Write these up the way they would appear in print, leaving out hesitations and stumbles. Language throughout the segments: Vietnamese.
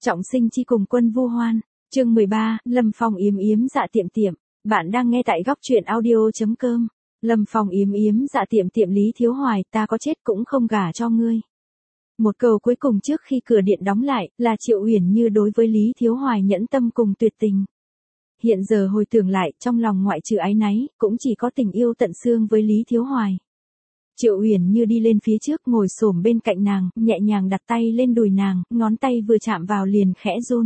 Trọng sinh chi cùng quân vu hoan, chương 13, Lâm Phong yếm yếm dạ tiệm tiệm. Bạn đang nghe tại góc truyện audio.com. Lâm Phong yếm yếm dạ tiệm tiệm Lý Thiếu Hoài, ta có chết cũng không gả cho ngươi. Một câu cuối cùng trước khi cửa điện đóng lại, là Triệu Uyển Như đối với Lý Thiếu Hoài nhẫn tâm cùng tuyệt tình. Hiện giờ hồi tưởng lại, trong lòng ngoại trừ áy náy, cũng chỉ có tình yêu tận xương với Lý Thiếu Hoài. Triệu Uyển Như đi lên phía trước ngồi xổm bên cạnh nàng, nhẹ nhàng đặt tay lên đùi nàng, ngón tay vừa chạm vào liền khẽ run.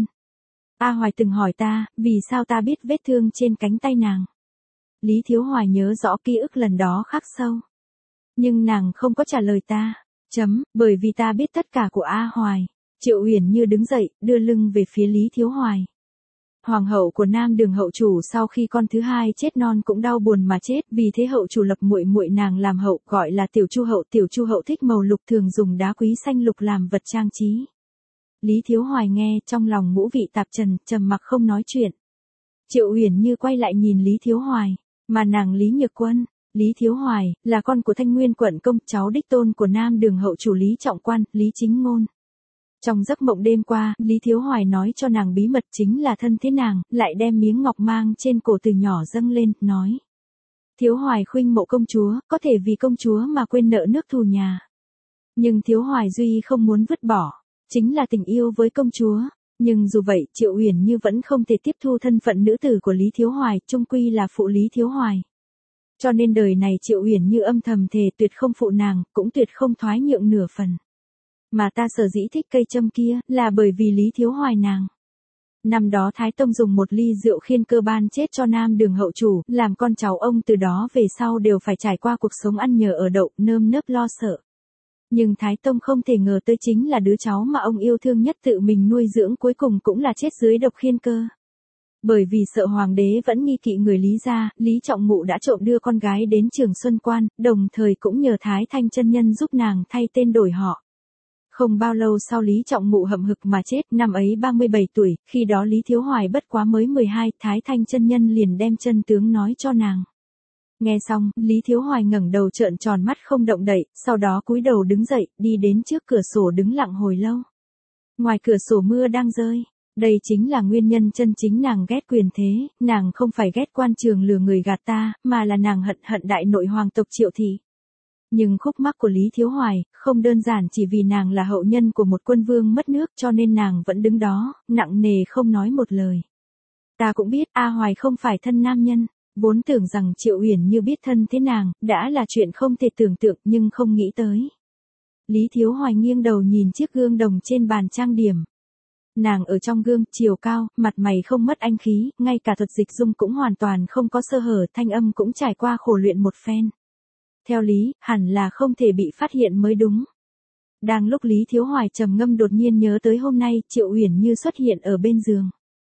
A Hoài từng hỏi ta, vì sao ta biết vết thương trên cánh tay nàng. Lý Thiếu Hoài nhớ rõ ký ức lần đó khắc sâu. Nhưng nàng không có trả lời ta. Bởi vì ta biết tất cả của A Hoài. Triệu Uyển Như đứng dậy, đưa lưng về phía Lý Thiếu Hoài. Hoàng hậu của Nam Đường hậu chủ sau khi con thứ hai chết non cũng đau buồn mà chết, vì thế hậu chủ lập muội muội nàng làm hậu, gọi là Tiểu Chu hậu. Tiểu Chu hậu thích màu lục, thường dùng đá quý xanh lục làm vật trang trí. Lý Thiếu Hoài nghe, trong lòng ngũ vị tạp trần, trầm mặc không nói chuyện. Triệu Uyển Như quay lại nhìn Lý Thiếu Hoài, mà nàng Lý Nhược Quân. Lý Thiếu Hoài là con của Thanh Nguyên quận công, cháu đích tôn của Nam Đường hậu chủ Lý Trọng Quan, Lý Chính Ngôn. Trong giấc mộng đêm qua, Lý Thiếu Hoài nói cho nàng bí mật chính là thân thế nàng, lại đem miếng ngọc mang trên cổ từ nhỏ dâng lên, nói. Thiếu Hoài khuynh mộ công chúa, có thể vì công chúa mà quên nợ nước thù nhà. Nhưng Thiếu Hoài duy không muốn vứt bỏ, chính là tình yêu với công chúa. Nhưng dù vậy, Triệu Uyển Như vẫn không thể tiếp thu thân phận nữ tử của Lý Thiếu Hoài, chung quy là phụ Lý Thiếu Hoài. Cho nên đời này Triệu Uyển Như âm thầm thề tuyệt không phụ nàng, cũng tuyệt không thoái nhượng nửa phần. Mà ta sở dĩ thích cây châm kia, là bởi vì Lý Thiếu Hoài nàng. Năm đó Thái Tông dùng một ly rượu khiên cơ ban chết cho Nam Đường hậu chủ, làm con cháu ông từ đó về sau đều phải trải qua cuộc sống ăn nhờ ở đậu, nơm nớp lo sợ. Nhưng Thái Tông không thể ngờ tới chính là đứa cháu mà ông yêu thương nhất tự mình nuôi dưỡng cuối cùng cũng là chết dưới độc khiên cơ. Bởi vì sợ hoàng đế vẫn nghi kỵ người Lý gia, Lý Trọng Ngụ đã trộm đưa con gái đến Trường Xuân Quan, đồng thời cũng nhờ Thái Thanh chân nhân giúp nàng thay tên đổi họ. Không bao lâu sau Lý Trọng Ngụ hậm hực mà chết, năm ấy 37 tuổi, khi đó Lý Thiếu Hoài bất quá mới 12, Thái Thanh chân nhân liền đem chân tướng nói cho nàng. Nghe xong, Lý Thiếu Hoài ngẩng đầu trợn tròn mắt không động đậy, sau đó cúi đầu đứng dậy, đi đến trước cửa sổ đứng lặng hồi lâu. Ngoài cửa sổ mưa đang rơi. Đây chính là nguyên nhân chân chính nàng ghét quyền thế, nàng không phải ghét quan trường lừa người gạt ta, mà là nàng hận đại nội hoàng tộc Triệu thị. Nhưng khúc mắc của Lý Thiếu Hoài, không đơn giản chỉ vì nàng là hậu nhân của một quân vương mất nước cho nên nàng vẫn đứng đó, nặng nề không nói một lời. Ta cũng biết A Hoài không phải thân nam nhân, vốn tưởng rằng Triệu Uyển Như biết thân thế nàng, đã là chuyện không thể tưởng tượng nhưng không nghĩ tới. Lý Thiếu Hoài nghiêng đầu nhìn chiếc gương đồng trên bàn trang điểm. Nàng ở trong gương, chiều cao, mặt mày không mất anh khí, ngay cả thuật dịch dung cũng hoàn toàn không có sơ hở, thanh âm cũng trải qua khổ luyện một phen. Theo lý, hẳn là không thể bị phát hiện mới đúng. Đang lúc Lý Thiếu Hoài trầm ngâm đột nhiên nhớ tới hôm nay, Triệu Uyển Như xuất hiện ở bên giường.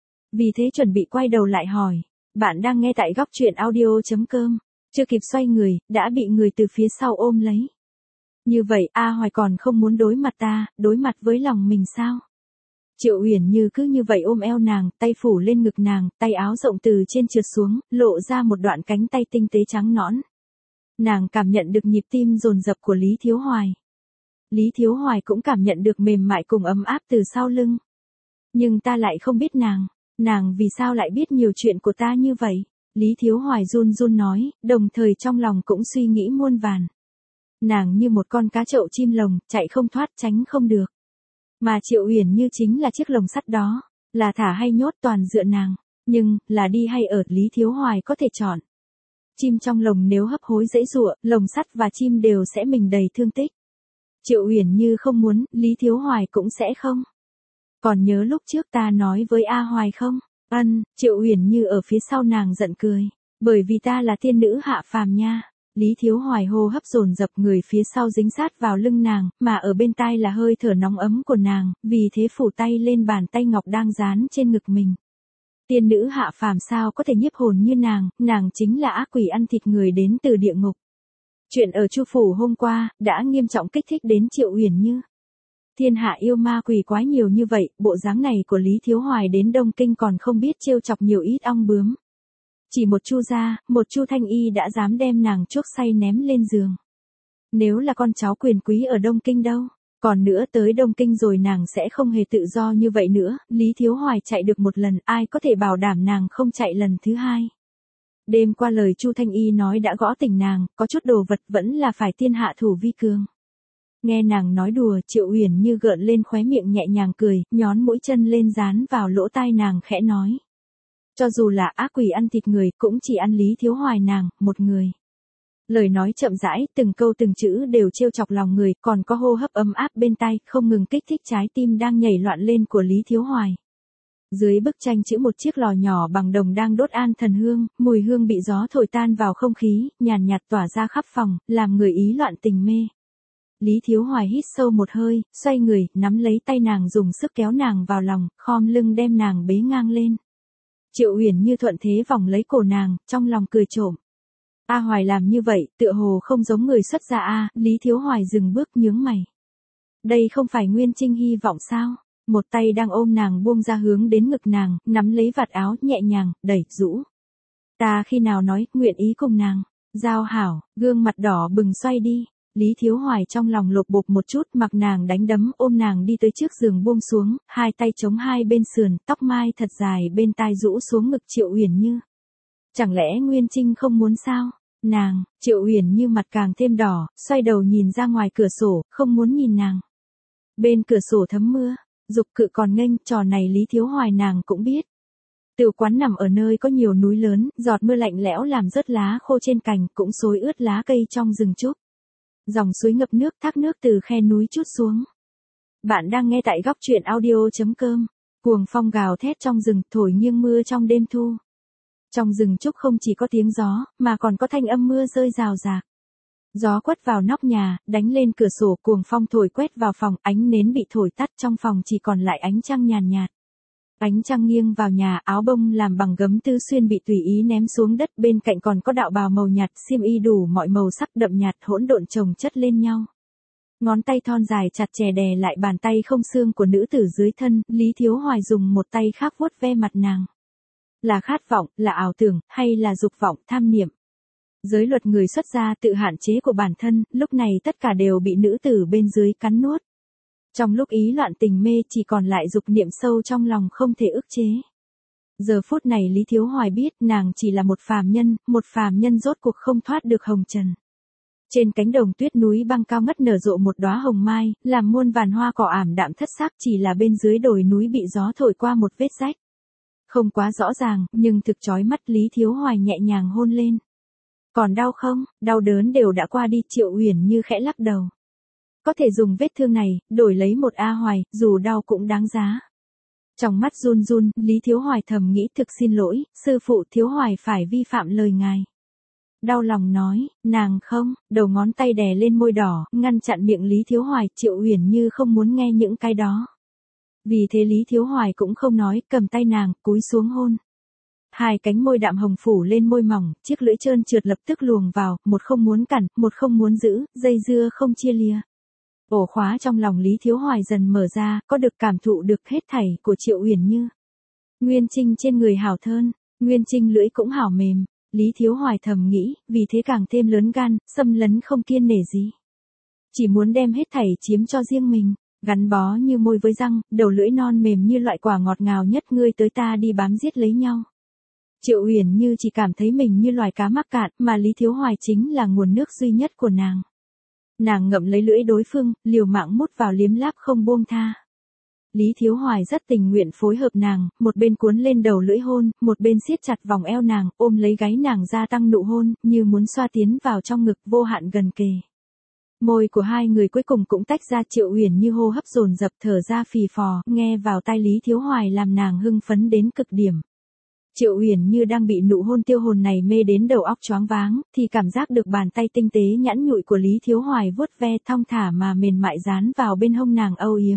Vì thế chuẩn bị quay đầu lại hỏi, bạn đang nghe tại góc truyện audio.com, chưa kịp xoay người, đã bị người từ phía sau ôm lấy. Như vậy, A Hoài còn không muốn đối mặt ta, đối mặt với lòng mình sao? Triệu Uyển Như cứ như vậy ôm eo nàng, tay phủ lên ngực nàng, tay áo rộng từ trên trượt xuống, lộ ra một đoạn cánh tay tinh tế trắng nõn. Nàng cảm nhận được nhịp tim dồn dập của Lý Thiếu Hoài. Lý Thiếu Hoài cũng cảm nhận được mềm mại cùng ấm áp từ sau lưng. Nhưng ta lại không biết nàng vì sao lại biết nhiều chuyện của ta như vậy? Lý Thiếu Hoài run run nói, đồng thời trong lòng cũng suy nghĩ muôn vàn. Nàng như một con cá trậu chim lồng, chạy không thoát tránh không được. Mà Triệu Uyển Như chính là chiếc lồng sắt đó, là thả hay nhốt toàn dựa nàng, nhưng, là đi hay ở, Lý Thiếu Hoài có thể chọn. Chim trong lồng nếu hấp hối giãy giụa, lồng sắt và chim đều sẽ mình đầy thương tích. Triệu Uyển Như không muốn, Lý Thiếu Hoài cũng sẽ không. Còn nhớ lúc trước ta nói với A Hoài không? Triệu Uyển Như ở phía sau nàng giận cười, bởi vì ta là tiên nữ hạ phàm nha. Lý Thiếu Hoài hô hấp dồn dập, người phía sau dính sát vào lưng nàng, mà ở bên tai là hơi thở nóng ấm của nàng, vì thế phủ tay lên bàn tay ngọc đang dán trên ngực mình. Tiên nữ hạ phàm sao có thể nhiếp hồn như nàng chính là ác quỷ ăn thịt người đến từ địa ngục. Chuyện ở Chu phủ hôm qua đã nghiêm trọng kích thích đến Triệu Uyển Như. Thiên hạ yêu ma quỷ quái nhiều như vậy, bộ dáng này của Lý Thiếu Hoài đến Đông Kinh còn không biết trêu chọc nhiều ít ong bướm. Chỉ một Chu gia, một Chu Thanh Y đã dám đem nàng chuốc say ném lên giường. Nếu là con cháu quyền quý ở Đông Kinh đâu, Còn nữa tới Đông Kinh rồi nàng sẽ không hề tự do như vậy nữa, Lý Thiếu Hoài chạy được một lần, ai có thể bảo đảm nàng không chạy lần thứ hai. Đêm qua lời Chu Thanh Y nói đã gõ tỉnh nàng, có chút đồ vật vẫn là phải tiên hạ thủ vi cường. Nghe nàng nói đùa, Triệu Uyển Như gợn lên khóe miệng nhẹ nhàng cười, nhón mũi chân lên dán vào lỗ tai nàng khẽ nói. Cho dù là ác quỷ ăn thịt người, cũng chỉ ăn Lý Thiếu Hoài nàng, một người. Lời nói chậm rãi, từng câu từng chữ đều trêu chọc lòng người, còn có hô hấp ấm áp bên tai, không ngừng kích thích trái tim đang nhảy loạn lên của Lý Thiếu Hoài. Dưới bức tranh chữ một chiếc lò nhỏ bằng đồng đang đốt an thần hương, mùi hương bị gió thổi tan vào không khí, nhàn nhạt tỏa ra khắp phòng, làm người ý loạn tình mê. Lý Thiếu Hoài hít sâu một hơi, xoay người, nắm lấy tay nàng dùng sức kéo nàng vào lòng, khom lưng đem nàng bế ngang lên. Triệu Uyển Như thuận thế vòng lấy cổ nàng, trong lòng cười trộm. A Hoài làm như vậy, tựa hồ không giống người xuất gia a. Lý Thiếu Hoài dừng bước nhướng mày. Đây không phải Nguyên Trinh hy vọng sao? Một tay đang ôm nàng buông ra hướng đến ngực nàng, nắm lấy vạt áo nhẹ nhàng, đẩy, rũ. Ta khi nào nói, nguyện ý cùng nàng. Giao hảo, gương mặt đỏ bừng xoay đi. Lý Thiếu Hoài trong lòng lột bột một chút, mặc nàng đánh đấm, ôm nàng đi tới trước giường buông xuống, hai tay chống hai bên sườn, tóc mai thật dài bên tai rũ xuống ngực Triệu Uyển Như. Chẳng lẽ Nguyên Trinh không muốn sao? Nàng, Triệu Uyển Như mặt càng thêm đỏ, xoay đầu nhìn ra ngoài cửa sổ, không muốn nhìn nàng. Bên cửa sổ thấm mưa, dục cự còn nghênh, trò này Lý Thiếu Hoài nàng cũng biết. Tiểu quán nằm ở nơi có nhiều núi lớn, giọt mưa lạnh lẽo làm rớt lá khô trên cành, cũng xối ướt lá cây trong rừng trúc. Dòng suối ngập nước, thác nước từ khe núi trút xuống. Bạn đang nghe tại góc truyện audio.com. Cuồng phong gào thét trong rừng, thổi nghiêng mưa trong đêm thu. Trong rừng trúc không chỉ có tiếng gió, mà còn có thanh âm mưa rơi rào rạc. Gió quất vào nóc nhà, đánh lên cửa sổ, cuồng phong thổi quét vào phòng, ánh nến bị thổi tắt, trong phòng chỉ còn lại ánh trăng nhàn nhạt. Ánh trăng nghiêng vào nhà, áo bông làm bằng gấm Tư Xuyên bị tùy ý ném xuống đất, bên cạnh còn có đạo bào màu nhạt, xiêm y đủ mọi màu sắc đậm nhạt hỗn độn chồng chất lên nhau. Ngón tay thon dài chặt chè đè lại bàn tay không xương của nữ tử dưới thân, Lý Thiếu Hoài dùng một tay khác vuốt ve mặt nàng. Là khát vọng, là ảo tưởng, hay là dục vọng, tham niệm? Giới luật người xuất gia tự hạn chế của bản thân, lúc này tất cả đều bị nữ tử bên dưới cắn nuốt. Trong lúc ý loạn tình mê chỉ còn lại dục niệm sâu trong lòng không thể ức chế. Giờ phút này Lý Thiếu Hoài biết nàng chỉ là một phàm nhân rốt cuộc không thoát được hồng trần. Trên cánh đồng tuyết núi băng cao ngất nở rộ một đóa hồng mai, làm muôn vàn hoa cỏ ảm đạm thất sắc, chỉ là bên dưới đồi núi bị gió thổi qua một vết rách. Không quá rõ ràng, nhưng thực chói mắt. Lý Thiếu Hoài nhẹ nhàng hôn lên. Còn đau không? Đau đớn đều đã qua đi. Triệu Uyển Như khẽ lắc đầu. Có thể dùng vết thương này, đổi lấy một A Hoài, dù đau cũng đáng giá. Trong mắt run run, Lý Thiếu Hoài thầm nghĩ thực xin lỗi, sư phụ Thiếu Hoài phải vi phạm lời ngài. Đau lòng nói, nàng không, đầu ngón tay đè lên môi đỏ, ngăn chặn miệng Lý Thiếu Hoài. Triệu Uyển Như không muốn nghe những cái đó. Vì thế Lý Thiếu Hoài cũng không nói, cầm tay nàng, cúi xuống hôn. Hai cánh môi đạm hồng phủ lên môi mỏng, chiếc lưỡi trơn trượt lập tức luồng vào, một không muốn cản, một không muốn giữ, dây dưa không chia lìa. Ổ khóa trong lòng Lý Thiếu Hoài dần mở ra, có được cảm thụ được hết thảy của Triệu Uyển Như. Nguyên Trinh trên người hảo thơn, Nguyên Trinh lưỡi cũng hảo mềm. Lý Thiếu Hoài thầm nghĩ, vì thế càng thêm lớn gan, xâm lấn không kiêng nể gì. Chỉ muốn đem hết thảy chiếm cho riêng mình, gắn bó như môi với răng, đầu lưỡi non mềm như loại quả ngọt ngào nhất, ngươi tới ta đi bám giết lấy nhau. Triệu Uyển Như chỉ cảm thấy mình như loài cá mắc cạn, mà Lý Thiếu Hoài chính là nguồn nước duy nhất của nàng. Nàng ngậm lấy lưỡi đối phương, liều mạng mút vào liếm láp không buông tha. Lý Thiếu Hoài rất tình nguyện phối hợp nàng, một bên cuốn lên đầu lưỡi hôn, một bên siết chặt vòng eo nàng, ôm lấy gáy nàng gia tăng nụ hôn, như muốn xoa tiến vào trong ngực vô hạn gần kề. Môi của hai người cuối cùng cũng tách ra. Triệu Uyển Như hô hấp dồn dập, thở ra phì phò, nghe vào tai Lý Thiếu Hoài làm nàng hưng phấn đến cực điểm. Triệu Uyển Như đang bị nụ hôn tiêu hồn này mê đến đầu óc choáng váng, thì cảm giác được bàn tay tinh tế nhẵn nhụi của Lý Thiếu Hoài vuốt ve thong thả mà mềm mại dán vào bên hông nàng âu yếm.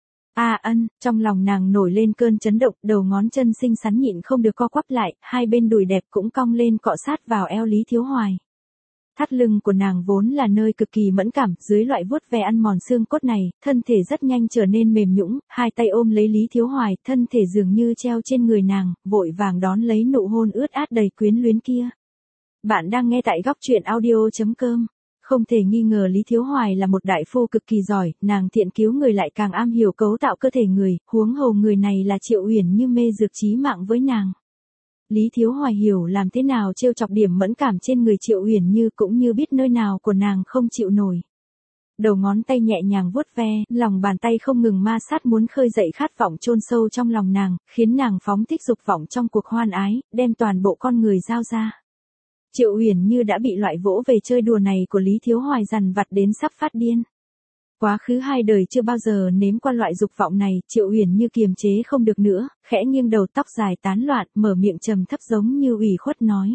Trong lòng nàng nổi lên cơn chấn động, đầu ngón chân xinh xắn nhịn không được co quắp lại, hai bên đùi đẹp cũng cong lên cọ sát vào eo Lý Thiếu Hoài. Thắt lưng của nàng vốn là nơi cực kỳ mẫn cảm, dưới loại vuốt ve ăn mòn xương cốt này, thân thể rất nhanh trở nên mềm nhũn, hai tay ôm lấy Lý Thiếu Hoài, thân thể dường như treo trên người nàng, vội vàng đón lấy nụ hôn ướt át đầy quyến luyến kia. Bạn đang nghe tại góc truyện audio.com. Không thể nghi ngờ Lý Thiếu Hoài là một đại phu cực kỳ giỏi, nàng thiện cứu người lại càng am hiểu cấu tạo cơ thể người, huống hồ người này là Triệu Uyển Như mê dược chí mạng với nàng. Lý Thiếu Hoài hiểu làm thế nào trêu chọc điểm mẫn cảm trên người Triệu Uyển Như cũng như biết nơi nào của nàng không chịu nổi. Đầu ngón tay nhẹ nhàng vuốt ve, lòng bàn tay không ngừng ma sát muốn khơi dậy khát vọng chôn sâu trong lòng nàng, khiến nàng phóng thích dục vọng trong cuộc hoan ái, đem toàn bộ con người giao ra. Triệu Uyển Như đã bị loại vỗ về chơi đùa này của Lý Thiếu Hoài dằn vặt đến sắp phát điên. Quá khứ 2 đời chưa bao giờ nếm qua loại dục vọng này, Triệu Uyển Như kiềm chế không được nữa, khẽ nghiêng đầu tóc dài tán loạn, mở miệng trầm thấp giống như ủy khuất nói.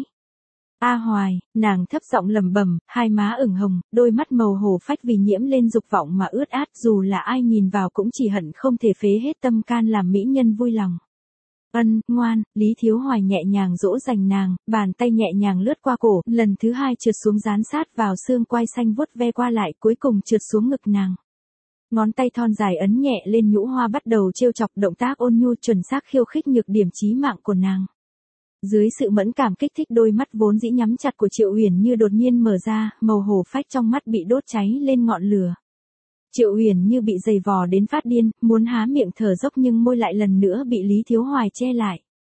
A Hoài, nàng thấp giọng lẩm bẩm, hai má ửng hồng, đôi mắt màu hổ phách vì nhiễm lên dục vọng mà ướt át, dù là ai nhìn vào cũng chỉ hận không thể phế hết tâm can làm mỹ nhân vui lòng. Ân, ngoan, Lý Thiếu Hoài nhẹ nhàng dỗ dành nàng, bàn tay nhẹ nhàng lướt qua cổ, lần thứ 2 trượt xuống dán sát vào xương quai xanh vuốt ve qua lại, cuối cùng trượt xuống ngực nàng. Ngón tay thon dài ấn nhẹ lên nhũ hoa bắt đầu trêu chọc, động tác ôn nhu chuẩn xác khiêu khích nhược điểm chí mạng của nàng. Dưới sự mẫn cảm kích thích, đôi mắt vốn dĩ nhắm chặt của Triệu Uyển Như đột nhiên mở ra, màu hổ phách trong mắt bị đốt cháy lên ngọn lửa. Triệu Uyển Như bị giày vò đến phát điên, muốn há miệng thở dốc nhưng môi lại lần nữa bị Lý Thiếu Hoài che lại.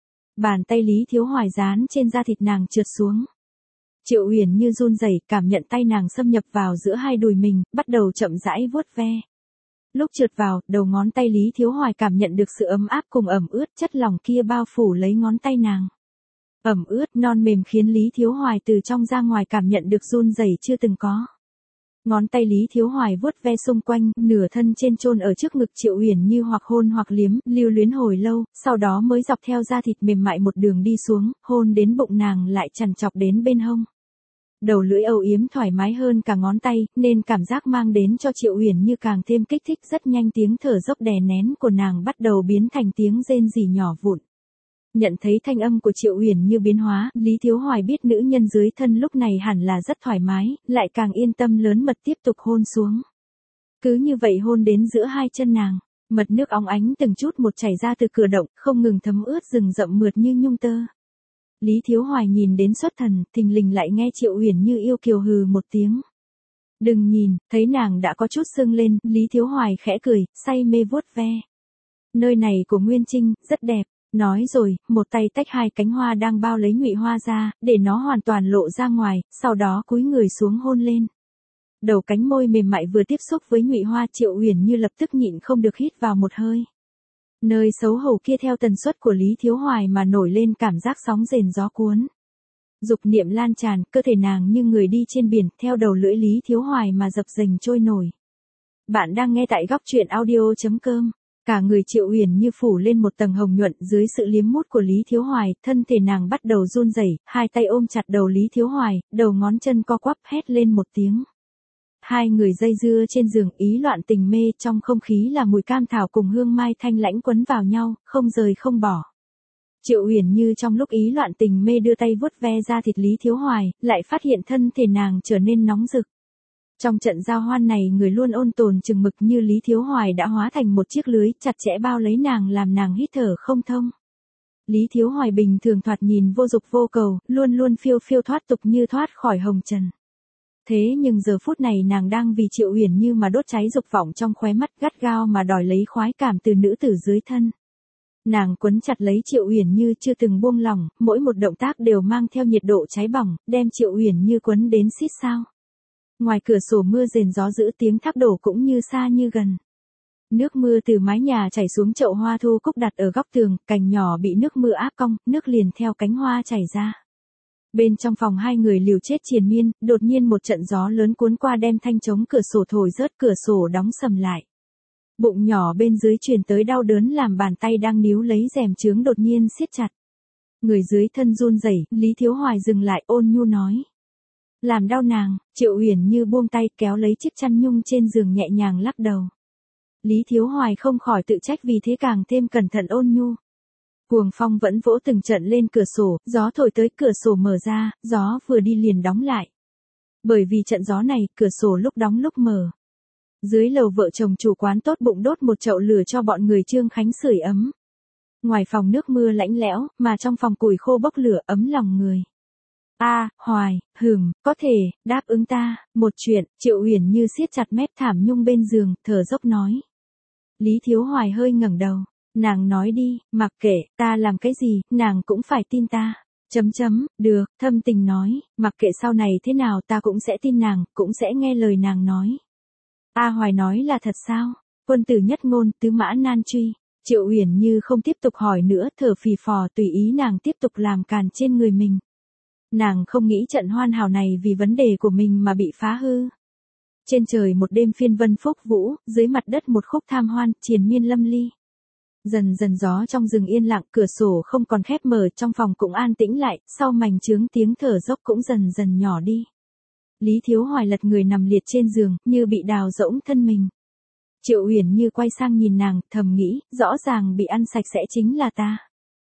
Bàn tay Lý Thiếu Hoài dán trên da thịt nàng trượt xuống. Triệu Uyển Như run rẩy, cảm nhận tay nàng xâm nhập vào giữa hai đùi mình, bắt đầu chậm rãi vuốt ve. Lúc trượt vào, đầu ngón tay Lý Thiếu Hoài cảm nhận được sự ấm áp cùng ẩm ướt, chất lỏng kia bao phủ lấy ngón tay nàng. Ẩm ướt non mềm khiến Lý Thiếu Hoài từ trong ra ngoài cảm nhận được run rẩy chưa từng có. Ngón tay Lý Thiếu Hoài vuốt ve xung quanh, nửa thân trên chôn ở trước ngực Triệu Uyển Như hoặc hôn hoặc liếm, lưu luyến hồi lâu, sau đó mới dọc theo da thịt mềm mại một đường đi xuống, hôn đến bụng nàng lại chằn chọc đến bên hông. Đầu lưỡi âu yếm thoải mái hơn cả ngón tay, nên cảm giác mang đến cho Triệu Uyển Như càng thêm kích thích, rất nhanh tiếng thở dốc đè nén của nàng bắt đầu biến thành tiếng rên rỉ nhỏ vụn. Nhận thấy thanh âm của Triệu Uyển Như biến hóa, Lý Thiếu Hoài biết nữ nhân dưới thân lúc này hẳn là rất thoải mái, lại càng yên tâm lớn mật tiếp tục hôn xuống. Cứ như vậy hôn đến giữa hai chân nàng, mật nước óng ánh từng chút một chảy ra từ cửa động, không ngừng thấm ướt rừng rậm mượt như nhung tơ. Lý Thiếu Hoài nhìn đến xuất thần, thình lình lại nghe Triệu Uyển Như yêu kiều hừ một tiếng. Đừng nhìn, thấy nàng đã có chút sưng lên, Lý Thiếu Hoài khẽ cười, say mê vuốt ve. Nơi này của Nguyên Trinh, rất đẹp. Nói rồi, một tay tách 2 cánh hoa đang bao lấy nhụy hoa ra, để nó hoàn toàn lộ ra ngoài, sau đó cúi người xuống hôn lên. Đầu cánh môi mềm mại vừa tiếp xúc với nhụy hoa, Triệu Uyển Như lập tức nhịn không được hít vào một hơi. Nơi xấu hổ kia theo tần suất của Lý Thiếu Hoài mà nổi lên cảm giác sóng rền gió cuốn. Dục niệm lan tràn, cơ thể nàng như người đi trên biển, theo đầu lưỡi Lý Thiếu Hoài mà dập dềnh trôi nổi. Bạn đang nghe tại góc audio.com. Cả người Triệu Uyển Như phủ lên một tầng hồng nhuận, dưới sự liếm mút của Lý Thiếu Hoài, thân thể nàng bắt đầu run rẩy, hai tay ôm chặt đầu Lý Thiếu Hoài, đầu ngón chân co quắp, hét lên một tiếng. Hai người dây dưa trên giường, ý loạn tình mê, trong không khí là mùi cam thảo cùng hương mai thanh lãnh quấn vào nhau, không rời không bỏ. Triệu Uyển Như trong lúc ý loạn tình mê đưa tay vuốt ve da thịt Lý Thiếu Hoài, lại phát hiện thân thể nàng trở nên nóng rực. Trong trận giao hoan này, người luôn ôn tồn chừng mực như Lý Thiếu Hoài đã hóa thành một chiếc lưới chặt chẽ bao lấy nàng, làm nàng hít thở không thông. Lý Thiếu Hoài bình thường thoạt nhìn vô dục vô cầu, luôn luôn phiêu phiêu thoát tục như thoát khỏi hồng trần. Thế nhưng giờ phút này nàng đang vì Triệu Uyển Như mà đốt cháy dục vọng trong khóe mắt, gắt gao mà đòi lấy khoái cảm từ nữ tử dưới thân. Nàng quấn chặt lấy Triệu Uyển Như chưa từng buông lỏng, mỗi một động tác đều mang theo nhiệt độ cháy bỏng, đem Triệu Uyển Như quấn đến xít sao. Ngoài cửa sổ mưa rền gió dữ, tiếng thác đổ cũng như xa như gần. Nước mưa từ mái nhà chảy xuống chậu hoa thu cúc đặt ở góc tường, cành nhỏ bị nước mưa áp cong, nước liền theo cánh hoa chảy ra. Bên trong phòng hai người liều chết triền miên, đột nhiên một trận gió lớn cuốn qua đem thanh chống cửa sổ thổi rớt, cửa sổ đóng sầm lại. Bụng nhỏ bên dưới truyền tới đau đớn làm bàn tay đang níu lấy rèm chướng đột nhiên siết chặt. Người dưới thân run rẩy, Lý Thiếu Hoài dừng lại, ôn nhu nói. Làm đau nàng, Triệu Uyển Như buông tay kéo lấy chiếc chăn nhung trên giường nhẹ nhàng lắc đầu. Lý Thiếu Hoài không khỏi tự trách, vì thế càng thêm cẩn thận ôn nhu. Cuồng phong vẫn vỗ từng trận lên cửa sổ, gió thổi tới, cửa sổ mở ra, gió vừa đi liền đóng lại. Bởi vì trận gió này, cửa sổ lúc đóng lúc mở. Dưới lầu vợ chồng chủ quán tốt bụng đốt một chậu lửa cho bọn người Trương Khánh sưởi ấm. Ngoài phòng nước mưa lạnh lẽo, mà trong phòng củi khô bốc lửa ấm lòng người. Hoài, có thể, đáp ứng ta, một chuyện, Triệu Uyển Như siết chặt mép thảm nhung bên giường, thở dốc nói. Lý Thiếu Hoài hơi ngẩng đầu, nàng nói đi, mặc kệ, ta làm cái gì, nàng cũng phải tin ta. Được, thâm tình nói, mặc kệ sau này thế nào ta cũng sẽ tin nàng, cũng sẽ nghe lời nàng nói. Hoài nói là thật sao? Quân tử nhất ngôn, tứ mã nan truy. Triệu Uyển Như không tiếp tục hỏi nữa, thở phì phò tùy ý nàng tiếp tục làm càn trên người mình. Nàng không nghĩ trận hoàn hảo này vì vấn đề của mình mà bị phá hư. Trên trời một đêm phiên vân phúc vũ, dưới mặt đất một khúc tham hoan, triền miên lâm ly. Dần dần gió trong rừng yên lặng, cửa sổ không còn khép mở, trong phòng cũng an tĩnh lại, sau mảnh trướng tiếng thở dốc cũng dần dần nhỏ đi. Lý Thiếu Hoài lật người nằm liệt trên giường, như bị đào rỗng thân mình. Triệu Uyển Như quay sang nhìn nàng, thầm nghĩ, rõ ràng bị ăn sạch sẽ chính là ta.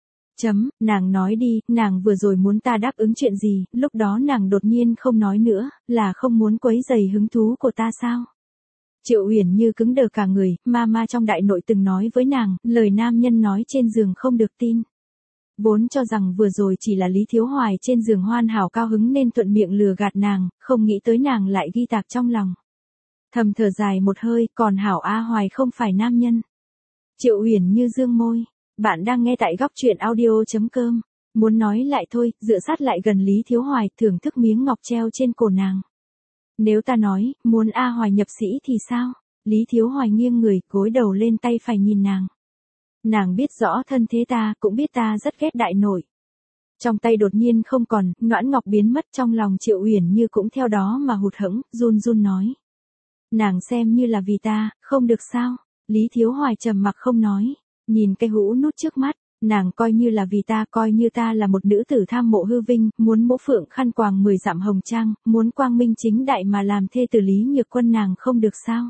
Nàng nói đi, nàng vừa rồi muốn ta đáp ứng chuyện gì, lúc đó nàng đột nhiên không nói nữa, là không muốn quấy rầy hứng thú của ta sao? Triệu Uyển Như cứng đờ cả người, ma trong đại nội từng nói với nàng, lời nam nhân nói trên giường không được tin. Vốn cho rằng vừa rồi chỉ là Lý Thiếu Hoài trên giường hoàn hảo cao hứng nên thuận miệng lừa gạt nàng, không nghĩ tới nàng lại ghi tạc trong lòng. Thầm thở dài một hơi, còn hảo Hoài không phải nam nhân. Triệu Uyển Như dương môi. Bạn đang nghe tại góc truyện audio.com. Muốn nói lại thôi, dựa sát lại gần Lý Thiếu Hoài, thưởng thức miếng ngọc treo trên cổ nàng. Nếu ta nói, muốn Hoài nhập sĩ thì sao? Lý Thiếu Hoài nghiêng người, gối đầu lên tay phải nhìn nàng. Nàng biết rõ thân thế ta, cũng biết ta rất ghét đại nội. Trong tay đột nhiên không còn, noãn ngọc biến mất, trong lòng Triệu Uyển Như cũng theo đó mà hụt hẫng, run nói. Nàng xem như là vì ta, không được sao? Lý Thiếu Hoài trầm mặc không nói. Nhìn cái hũ nút trước mắt, nàng coi như là vì ta, coi như ta là một nữ tử tham mộ hư vinh, muốn mỗ phượng khăn quàng 10 dặm hồng trang, muốn quang minh chính đại mà làm thê tử Lý Nhược Quân nàng không được sao.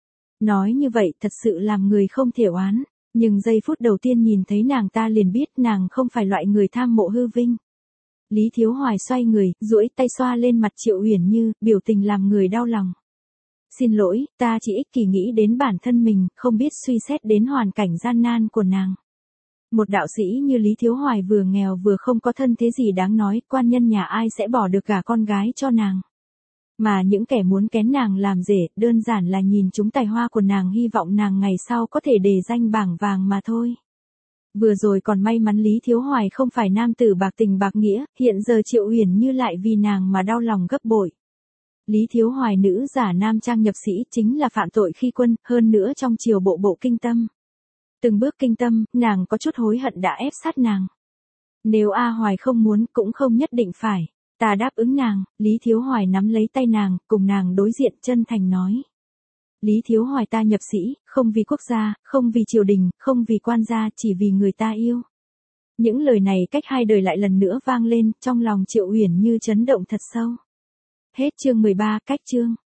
Nói như vậy thật sự làm người không thể oán, nhưng giây phút đầu tiên nhìn thấy nàng ta liền biết nàng không phải loại người tham mộ hư vinh. Lý Thiếu Hoài xoay người, duỗi tay xoa lên mặt Triệu Uyển Như, biểu tình làm người đau lòng. Xin lỗi, ta chỉ ích kỷ nghĩ đến bản thân mình, không biết suy xét đến hoàn cảnh gian nan của nàng. Một đạo sĩ như Lý Thiếu Hoài vừa nghèo vừa không có thân thế gì đáng nói, quan nhân nhà ai sẽ bỏ được cả con gái cho nàng. Mà những kẻ muốn kén nàng làm rể, đơn giản là nhìn chúng tài hoa của nàng, hy vọng nàng ngày sau có thể đề danh bảng vàng mà thôi. Vừa rồi còn may mắn Lý Thiếu Hoài không phải nam tử bạc tình bạc nghĩa, hiện giờ Triệu Uyển Như lại vì nàng mà đau lòng gấp bội. Lý Thiếu Hoài nữ giả nam trang nhập sĩ chính là phạm tội khi quân, hơn nữa trong triều bộ kinh tâm. Từng bước kinh tâm, nàng có chút hối hận đã ép sát nàng. Nếu Hoài không muốn cũng không nhất định phải. Ta đáp ứng nàng. Lý Thiếu Hoài nắm lấy tay nàng, cùng nàng đối diện chân thành nói. Lý Thiếu Hoài, ta nhập sĩ, không vì quốc gia, không vì triều đình, không vì quan gia, chỉ vì người ta yêu. Những lời này cách 2 đời lại lần nữa vang lên, trong lòng Triệu Uyển Như chấn động thật sâu. Hết chương 13, cách chương.